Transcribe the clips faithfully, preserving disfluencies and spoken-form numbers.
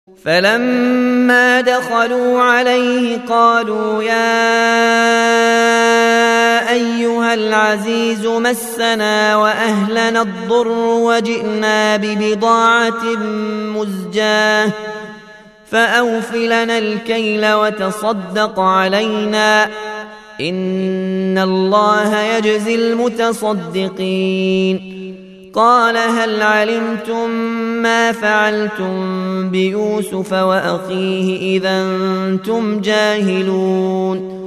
فلما دخلوا عليه قالوا يا أيها العزيز مسنا وأهلنا الضر وجئنا ببضاعة مزجاة فأوف لنا الكيل وتصدق علينا إن الله يجزي المتصدقين. قال هل علمتم ما فعلتم بيوسف وأخيه إذا أنتم جاهلون؟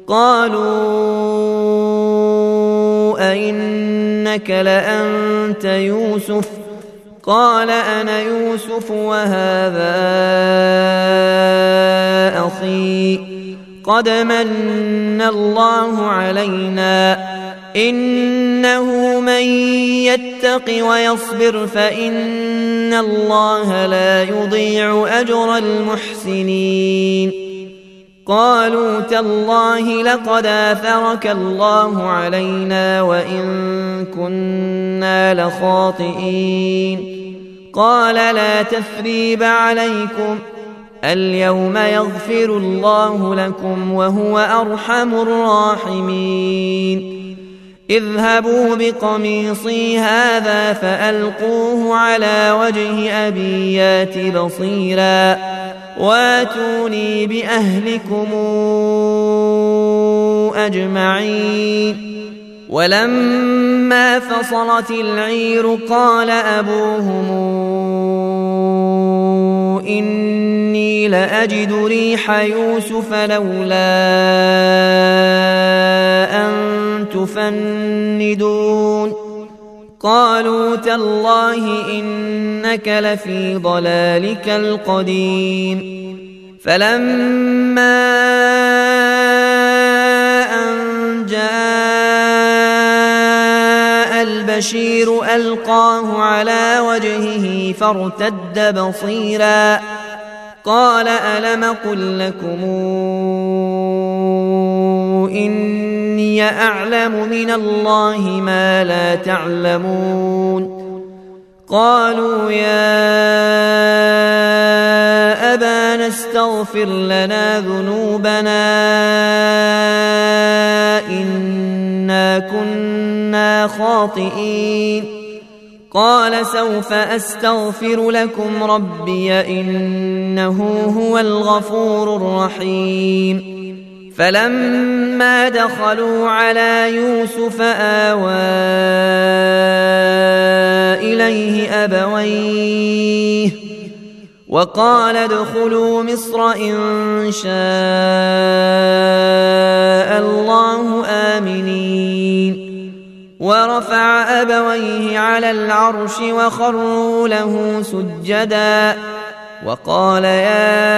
قالوا أئنك لأنت يوسف؟ قال أنا يوسف وهذا أخي قد من الله علينا إنه من يتق ويصبر فإن الله لا يضيع أجر المحسنين. قالوا تالله لقد آثرك الله علينا وإن كنا لخاطئين. قال لا تثريب عليكم اليوم يغفر الله لكم وهو أرحم الراحمين. اذهبوا بقميصي هذا فألقوه على وجه أبي يات بصيرا واتوني بأهلكم أجمعين. ولما فصلت العير قال أبوهم إني لأجد ريح يوسف لولا أن تفندون. قالوا تالله إنك لفي ضلالك القديم. فلما أن جاء البشير ألقاه على وجهه فارتد بصيرا قال ألم قل لكم إني أعلم من الله ما لا تعلمون؟ قالوا يا أبانا استغفر لنا ذنوبنا إنا كنا خاطئين. قال سوف أستغفر لكم ربي إنه هو الغفور الرحيم. فلما دخلوا على يوسف آوى إليه أبويه وقال ادخلوا مصر إن شاء الله آمنين. ورفع أبويه على العرش وخروا له سجدا وقال يا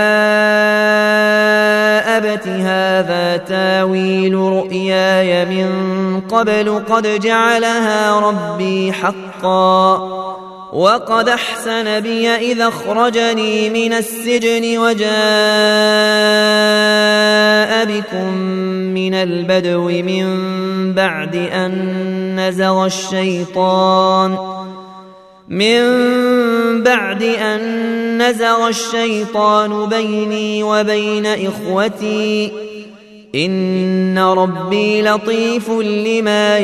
أبت هذا تاويل رؤياي من قبل قد جعلها ربي حقا وقد أحسن بي إذا أخرجني من السجن وجاء بكم من البدو من بعد أن نزغ الشيطان من بعد أن نزغ الشيطان بيني وبين إخوتي إن ربي لطيف لما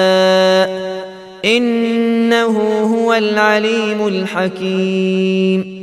يشاء إنه هو العليم الحكيم.